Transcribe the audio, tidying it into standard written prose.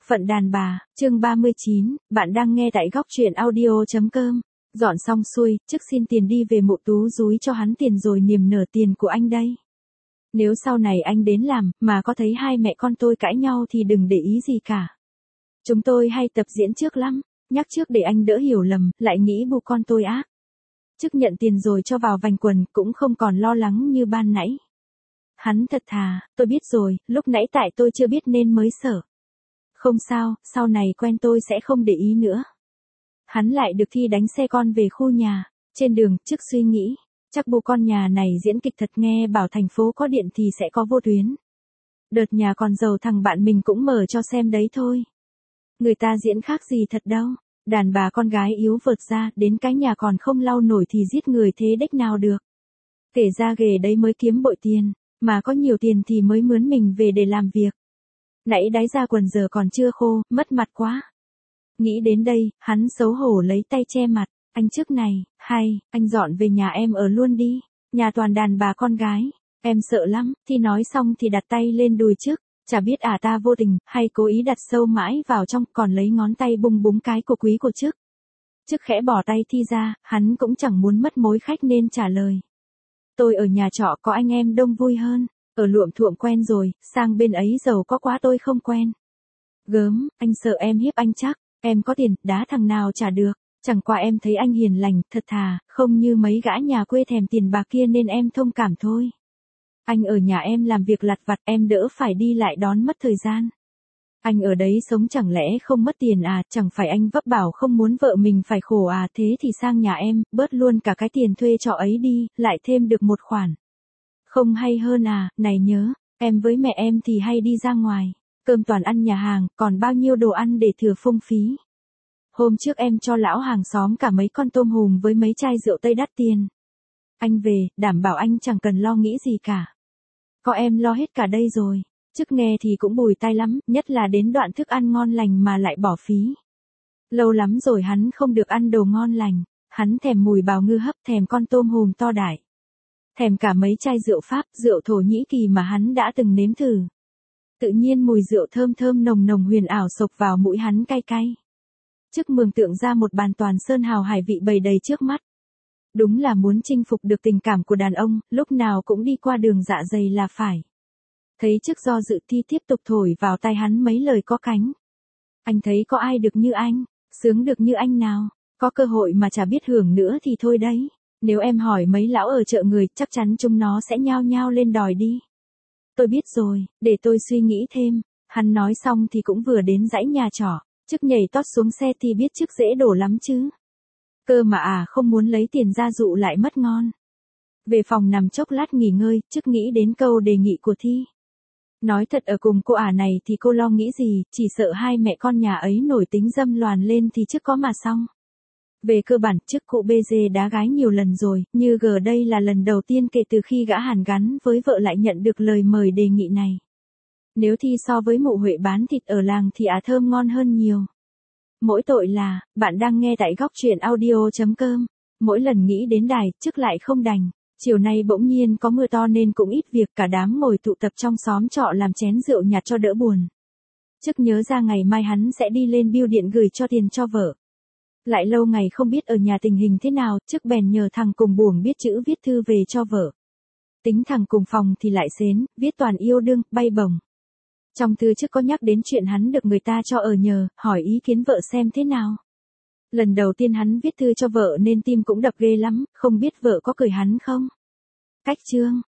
Phận đàn bà, chương 39, bạn đang nghe tại góc truyện audio.com. Dọn xong xuôi, trước xin tiền đi về Mộ Tú dúi cho hắn tiền rồi niềm nở tiền của anh đây. Nếu sau này anh đến làm, mà có thấy hai mẹ con tôi cãi nhau thì đừng để ý gì cả. Chúng tôi hay tập diễn trước lắm, nhắc trước để anh đỡ hiểu lầm, lại nghĩ bu con tôi ác. Trước nhận tiền rồi cho vào vành quần, cũng không còn lo lắng như ban nãy. Hắn thật thà, tôi biết rồi, lúc nãy tại tôi chưa biết nên mới sợ. Không sao, sau này quen tôi sẽ không để ý nữa. Hắn lại được thi đánh xe con về khu nhà. Trên đường, trước suy nghĩ, chắc bu con nhà này diễn kịch thật, nghe bảo thành phố có điện thì sẽ có vô tuyến. Đợt nhà còn giàu thằng bạn mình cũng mở cho xem đấy thôi. Người ta diễn khác gì thật đâu. Đàn bà con gái yếu vượt ra, đến cái nhà còn không lau nổi thì giết người thế đếch nào được. Kể ra ghề đấy mới kiếm bội tiền, mà có nhiều tiền thì mới mướn mình về để làm việc. Nãy đáy ra quần giờ còn chưa khô, mất mặt quá. Nghĩ đến đây, hắn xấu hổ lấy tay che mặt. Anh trước này, hay, anh dọn về nhà em ở luôn đi. Nhà toàn đàn bà con gái. Em sợ lắm. Thì nói xong thì đặt tay lên đùi trước. Chả biết ta vô tình, hay cố ý đặt sâu mãi vào trong, còn lấy ngón tay bung búng cái của quý của trước. Trước khẽ bỏ tay Thi ra, hắn cũng chẳng muốn mất mối khách nên trả lời. Tôi ở nhà trọ có anh em đông vui hơn. Ở luộm thuộm quen rồi, sang bên ấy giàu có quá tôi không quen. Gớm, anh sợ em hiếp anh chắc. Em có tiền, đá thằng nào trả được. Chẳng qua em thấy anh hiền lành, thật thà, không như mấy gã nhà quê thèm tiền bạc kia nên em thông cảm thôi. Anh ở nhà em làm việc lặt vặt, em đỡ phải đi lại đón mất thời gian. Anh ở đấy sống chẳng lẽ không mất tiền à, chẳng phải anh vấp bảo không muốn vợ mình phải khổ à, thế thì sang nhà em, bớt luôn cả cái tiền thuê trọ ấy đi, lại thêm được một khoản. Không hay hơn à, này nhớ, em với mẹ em thì hay đi ra ngoài, cơm toàn ăn nhà hàng, còn bao nhiêu đồ ăn để thừa phung phí. Hôm trước em cho lão hàng xóm cả mấy con tôm hùm với mấy chai rượu Tây đắt tiền. Anh về, đảm bảo anh chẳng cần lo nghĩ gì cả. Có em lo hết cả đây rồi. Trước nghe thì cũng bùi tai lắm, nhất là đến đoạn thức ăn ngon lành mà lại bỏ phí. Lâu lắm rồi hắn không được ăn đồ ngon lành. Hắn thèm mùi bào ngư hấp, thèm con tôm hùm to đại. Thèm cả mấy chai rượu Pháp, rượu Thổ Nhĩ Kỳ mà hắn đã từng nếm thử. Tự nhiên mùi rượu thơm thơm nồng nồng huyền ảo xộc vào mũi hắn cay cay. Trước mường tượng ra một bàn toàn sơn hào hải vị bày đầy trước mắt. Đúng là muốn chinh phục được tình cảm của đàn ông, lúc nào cũng đi qua đường dạ dày là phải. Thấy trước do dự Thi tiếp tục thổi vào tai hắn mấy lời có cánh. Anh thấy có ai được như anh, sướng được như anh nào, có cơ hội mà chả biết hưởng nữa thì thôi đấy. Nếu em hỏi mấy lão ở chợ người, chắc chắn chúng nó sẽ nhao nhao lên đòi đi. Tôi biết rồi, để tôi suy nghĩ thêm. Hắn nói xong thì cũng vừa đến dãy nhà trọ. Trước nhảy tót xuống xe thì biết trước dễ đổ lắm chứ. Cơ mà không muốn lấy tiền ra dụ lại mất ngon. Về phòng nằm chốc lát nghỉ ngơi, trước nghĩ đến câu đề nghị của Thi. Nói thật ở cùng cô này thì cô lo nghĩ gì, chỉ sợ hai mẹ con nhà ấy nổi tính dâm loàn lên thì trước có mà xong. Về cơ bản, trước cụ BG đá gái nhiều lần rồi, như G đây là lần đầu tiên kể từ khi gã Hàn gắn với vợ lại nhận được lời mời đề nghị này. Nếu Thi so với Mụ Huệ bán thịt ở làng thì thơm ngon hơn nhiều. Mỗi tội là, bạn đang nghe tại góc truyện audio.com. Mỗi lần nghĩ đến đài, trước lại không đành. Chiều nay bỗng nhiên có mưa to nên cũng ít việc, cả đám ngồi tụ tập trong xóm trọ làm chén rượu nhạt cho đỡ buồn. Trước nhớ ra ngày mai hắn sẽ đi lên bưu điện gửi cho tiền cho vợ. Lại lâu ngày không biết ở nhà tình hình thế nào, trước bèn nhờ thằng cùng buồng biết chữ viết thư về cho vợ. Tính thằng cùng phòng thì lại xến, viết toàn yêu đương, bay bổng. Trong thư trước có nhắc đến chuyện hắn được người ta cho ở nhờ, hỏi ý kiến vợ xem thế nào. Lần đầu tiên hắn viết thư cho vợ nên tim cũng đập ghê lắm, không biết vợ có cười hắn không. Cách chương,